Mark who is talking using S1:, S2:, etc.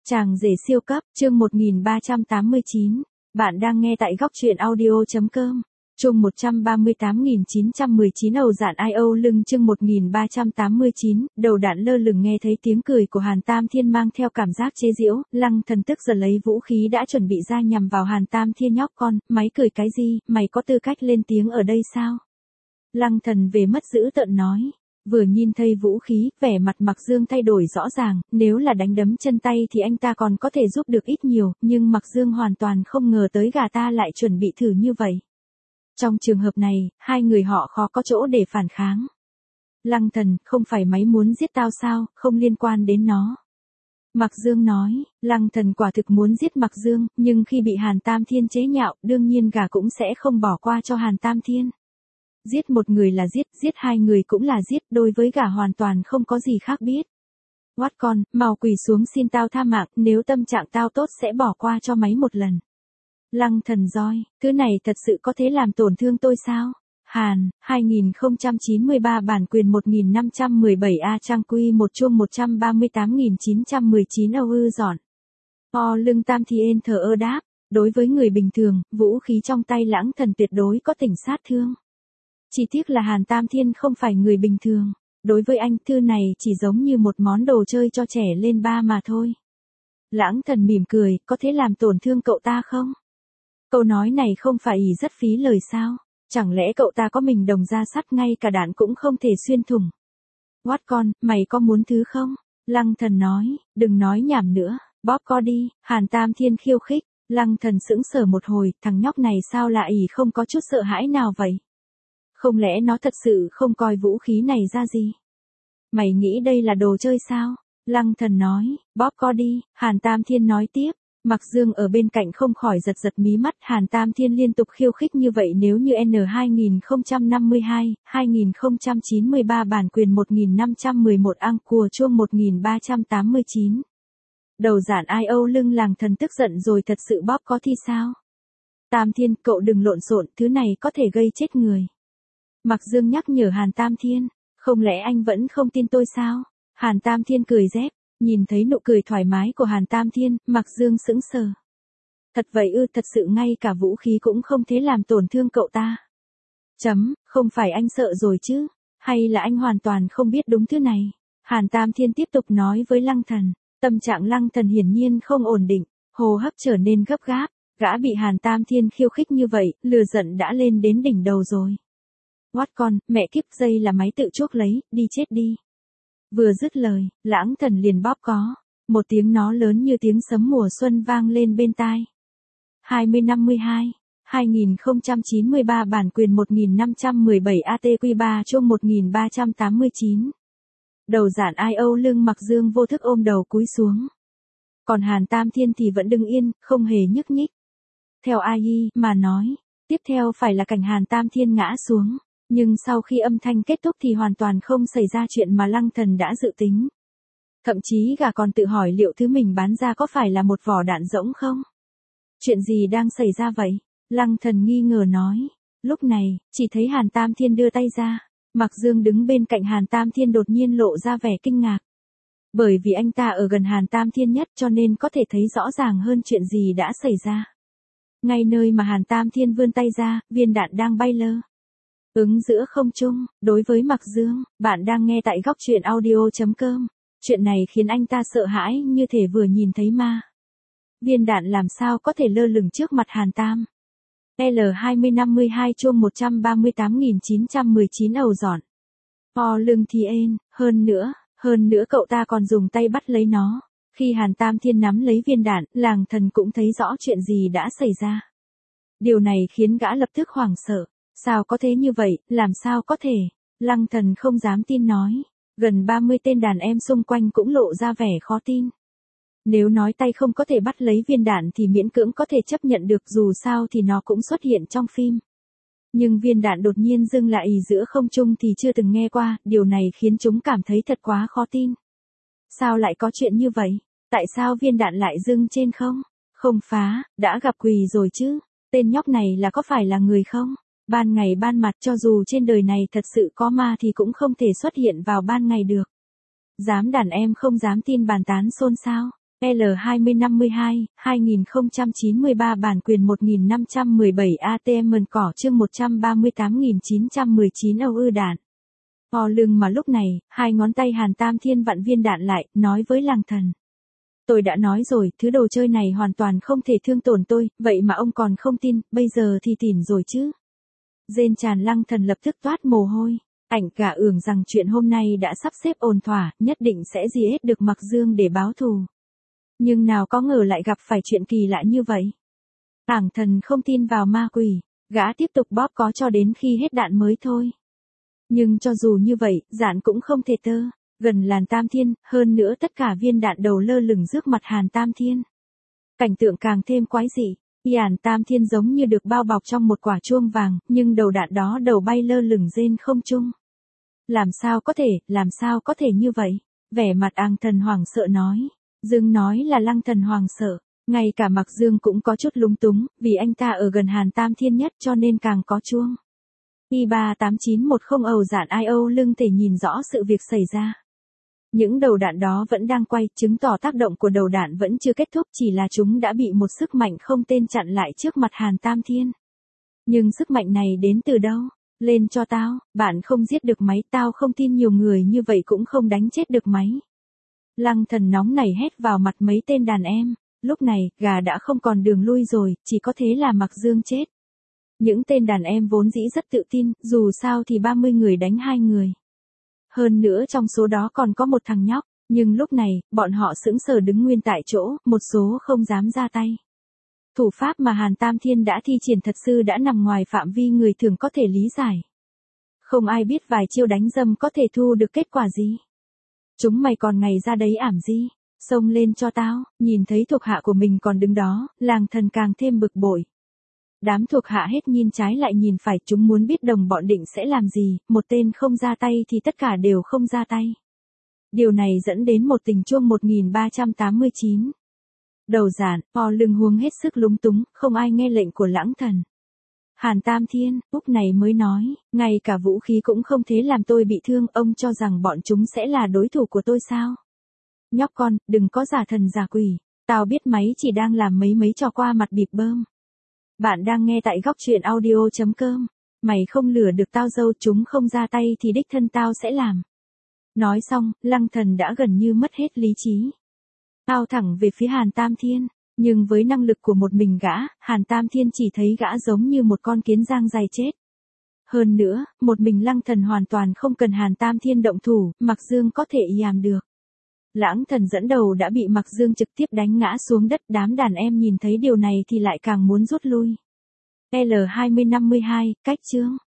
S1: Chàng rể siêu cấp, chương 1389. Bạn đang nghe tại góc truyện audio.com. Chung 138.919 Ầu dạn ai âu lưng chương 1389, đầu đạn lơ lửng nghe thấy tiếng cười của Hàn Tam Thiên mang theo cảm giác chế giễu, Lăng Thần tức giận lấy vũ khí đã chuẩn bị ra nhằm vào Hàn Tam Thiên nhóc con, máy cười cái gì, mày có tư cách lên tiếng ở đây sao? Lăng Thần về mất dữ tợn nói. Vừa nhìn thấy vũ khí, vẻ mặt Mạc Dương thay đổi rõ ràng, nếu là đánh đấm chân tay thì anh ta còn có thể giúp được ít nhiều, nhưng Mạc Dương hoàn toàn không ngờ tới gà ta lại chuẩn bị thử như vậy. Trong trường hợp này, hai người họ khó có chỗ để phản kháng. Lăng Thần, không phải máy muốn giết tao sao, không liên quan đến nó. Mạc Dương nói, Lăng Thần quả thực muốn giết Mạc Dương, nhưng khi bị Hàn Tam Thiên chế nhạo, đương nhiên gà cũng sẽ không bỏ qua cho Hàn Tam Thiên. Giết một người là giết hai người cũng là giết, đối với gà hoàn toàn không có gì khác biết. Quát con, mau quỳ xuống xin tao tha mạng, nếu tâm trạng tao tốt sẽ bỏ qua cho máy một lần. Lăng Thần roi, thứ này thật sự có thể làm tổn thương tôi sao? Hàn, 2093 bản quyền 1517A trang quy 1 chuông 138.919 Âu ư dọn. Lưng Tam Thiên thờ ơ đáp, đối với người bình thường, vũ khí trong tay Lãng Thần tuyệt đối có tỉnh sát thương. Chỉ tiếc là Hàn Tam Thiên không phải người bình thường, đối với anh thư này chỉ giống như một món đồ chơi cho trẻ lên ba mà thôi. Lãng Thần mỉm cười, có thể làm tổn thương cậu ta không? Câu nói này không phải rất phí lời sao? Chẳng lẽ cậu ta có mình đồng da sắt ngay cả đạn cũng không thể xuyên thủng? Quát con, mày có muốn thứ không? Lăng Thần nói, đừng nói nhảm nữa, bóp co đi, Hàn Tam Thiên khiêu khích. Lăng Thần sững sờ một hồi, thằng nhóc này sao lại không có chút sợ hãi nào vậy? Không lẽ nó thật sự không coi vũ khí này ra gì? Mày nghĩ đây là đồ chơi sao? Lăng Thần nói, bóp co đi, Hàn Tam Thiên nói tiếp. Mạc Dương ở bên cạnh không khỏi giật mí mắt, Hàn Tam Thiên liên tục khiêu khích như vậy nếu như N2052, 2093 bản quyền 1511 ang cùa chuông 1389. Đầu giản ai âu lưng Lăng Thần tức giận rồi thật sự bóp có thi sao? Tam Thiên, cậu đừng lộn xộn, thứ này có thể gây chết người. Mạc Dương nhắc nhở Hàn Tam Thiên, không lẽ anh vẫn không tin tôi sao? Hàn Tam Thiên cười rép, nhìn thấy nụ cười thoải mái của Hàn Tam Thiên, Mạc Dương sững sờ. Thật vậy ư, thật sự ngay cả vũ khí cũng không thể làm tổn thương cậu ta. Không phải anh sợ rồi chứ, hay là anh hoàn toàn không biết đúng thứ này? Hàn Tam Thiên tiếp tục nói với Lăng Thần, tâm trạng Lăng Thần hiển nhiên không ổn định, hô hấp trở nên gấp gáp, gã bị Hàn Tam Thiên khiêu khích như vậy, lừa giận đã lên đến đỉnh đầu rồi. Quát con, mẹ kiếp dây là máy tự chuốc lấy, đi chết đi. Vừa dứt lời, Lãng Thần liền bóp có. Một tiếng nó lớn như tiếng sấm mùa xuân vang lên bên tai. 2052, 2093 bản quyền 1517 ATQ3 chuông 1389. Đầu giản ai âu lưng Mạc Dương vô thức ôm đầu cúi xuống. Còn Hàn Tam Thiên thì vẫn đứng yên, không hề nhúc nhích. Theo AI mà nói, tiếp theo phải là cảnh Hàn Tam Thiên ngã xuống. Nhưng sau khi âm thanh kết thúc thì hoàn toàn không xảy ra chuyện mà Lăng Thần đã dự tính. Thậm chí gà còn tự hỏi liệu thứ mình bán ra có phải là một vỏ đạn rỗng không? Chuyện gì đang xảy ra vậy? Lăng Thần nghi ngờ nói. Lúc này, chỉ thấy Hàn Tam Thiên đưa tay ra. Mạc Dương đứng bên cạnh Hàn Tam Thiên đột nhiên lộ ra vẻ kinh ngạc. Bởi vì anh ta ở gần Hàn Tam Thiên nhất cho nên có thể thấy rõ ràng hơn chuyện gì đã xảy ra. Ngay nơi mà Hàn Tam Thiên vươn tay ra, viên đạn đang bay lơ ứng giữa không trung. Đối với Mạc Dương, bạn đang nghe tại góc truyện audio.com. Chuyện này khiến anh ta sợ hãi như thể vừa nhìn thấy ma. Viên đạn làm sao có thể lơ lửng trước mặt Hàn Tam. L2052 chuông 138.919 Ầu dọn. Lưng Thiên, hơn nữa cậu ta còn dùng tay bắt lấy nó. Khi Hàn Tam Thiên nắm lấy viên đạn, Lăng Thần cũng thấy rõ chuyện gì đã xảy ra. Điều này khiến gã lập tức hoảng sợ. Sao có thế như vậy, làm sao có thể? Lăng Thần không dám tin nói. Gần 30 tên đàn em xung quanh cũng lộ ra vẻ khó tin. Nếu nói tay không có thể bắt lấy viên đạn thì miễn cưỡng có thể chấp nhận được, dù sao thì nó cũng xuất hiện trong phim. Nhưng viên đạn đột nhiên dừng lại giữa không trung thì chưa từng nghe qua, điều này khiến chúng cảm thấy thật quá khó tin. Sao lại có chuyện như vậy? Tại sao viên đạn lại dừng trên không? Không phá, đã gặp quỷ rồi chứ? Tên nhóc này là có phải là người không? Ban ngày ban mặt cho dù trên đời này thật sự có ma thì cũng không thể xuất hiện vào ban ngày được. Đàn em không dám tin bàn tán xôn xao. L2052, 2093 bản quyền 1517 ATM cỏ chương 138.919 Âu ư đạn. O lưng mà lúc này, hai ngón tay Hàn Tam Thiên vặn viên đạn lại, nói với Lăng Thần. Tôi đã nói rồi, thứ đồ chơi này hoàn toàn không thể thương tổn tôi, vậy mà ông còn không tin, bây giờ thì tỉn rồi chứ. Rên tràn Lăng Thần lập tức toát mồ hôi. Ảnh cả ưởng rằng chuyện hôm nay đã sắp xếp ổn thỏa, nhất định sẽ giết được Mặc Dương để báo thù. Nhưng nào có ngờ lại gặp phải chuyện kỳ lạ như vậy. Ảng Thần không tin vào ma quỷ, gã tiếp tục bóp có cho đến khi hết đạn mới thôi. Nhưng cho dù như vậy, dạn cũng không thể tơ gần làn Tam Thiên, hơn nữa tất cả viên đạn đầu lơ lửng trước mặt Hàn Tam Thiên. Cảnh tượng càng thêm quái dị, Hàn Tam Thiên giống như được bao bọc trong một quả chuông vàng, nhưng đầu đạn đó đầu bay lơ lửng trên không trung. Làm sao có thể như vậy? Vẻ mặt Ảng Thần hoảng sợ nói. Dương nói là Lăng Thần hoảng sợ, ngay cả Mặc Dương cũng có chút lúng túng, vì anh ta ở gần Hàn Tam Thiên nhất cho nên càng có chuông. Y38910 Âu dạn ai Âu lưng thể nhìn rõ sự việc xảy ra. Những đầu đạn đó vẫn đang quay, chứng tỏ tác động của đầu đạn vẫn chưa kết thúc, chỉ là chúng đã bị một sức mạnh không tên chặn lại trước mặt Hàn Tam Thiên. Nhưng sức mạnh này đến từ đâu? Lên cho tao, bạn không giết được máy, tao không tin nhiều người như vậy cũng không đánh chết được máy. Lăng Thần nóng nảy hét vào mặt mấy tên đàn em, lúc này, gà đã không còn đường lui rồi, chỉ có thế là Mặc Dương chết. Những tên đàn em vốn dĩ rất tự tin, dù sao thì 30 người đánh 2 người. Hơn nữa trong số đó còn có một thằng nhóc, nhưng lúc này, bọn họ sững sờ đứng nguyên tại chỗ, một số không dám ra tay. Thủ pháp mà Hàn Tam Thiên đã thi triển thật sự đã nằm ngoài phạm vi người thường có thể lý giải. Không ai biết vài chiêu đánh dâm có thể thu được kết quả gì. Chúng mày còn ngày ra đấy ảm gì? Xông lên cho tao. Nhìn thấy thuộc hạ của mình còn đứng đó, Lăng Thần càng thêm bực bội. Đám thuộc hạ hết nhìn trái lại nhìn phải, chúng muốn biết đồng bọn định sẽ làm gì, một tên không ra tay thì tất cả đều không ra tay. Điều này dẫn đến một tình chuông 1389. Đầu dạn, O lưng huống hết sức lúng túng, không ai nghe lệnh của Lăng Thần. Hàn Tam Thiên, lúc này mới nói, ngay cả vũ khí cũng không thể làm tôi bị thương, ông cho rằng bọn chúng sẽ là đối thủ của tôi sao? Nhóc con, đừng có giả thần giả quỷ, tao biết máy chỉ đang làm mấy trò qua mặt bịp bơm. Bạn đang nghe tại góc truyện audio.com, mày không lừa được tao dâu, chúng không ra tay thì đích thân tao sẽ làm. Nói xong, Lăng Thần đã gần như mất hết lý trí. Lao thẳng về phía Hàn Tam Thiên. Nhưng với năng lực của một mình gã, Hàn Tam Thiên chỉ thấy gã giống như một con kiến giang dài chết. Hơn nữa, một mình Lăng Thần hoàn toàn không cần Hàn Tam Thiên động thủ, Mặc Dương có thể yàm được. Lăng Thần dẫn đầu đã bị Mặc Dương trực tiếp đánh ngã xuống đất, đám đàn em nhìn thấy điều này thì lại càng muốn rút lui. L2052, cách chương.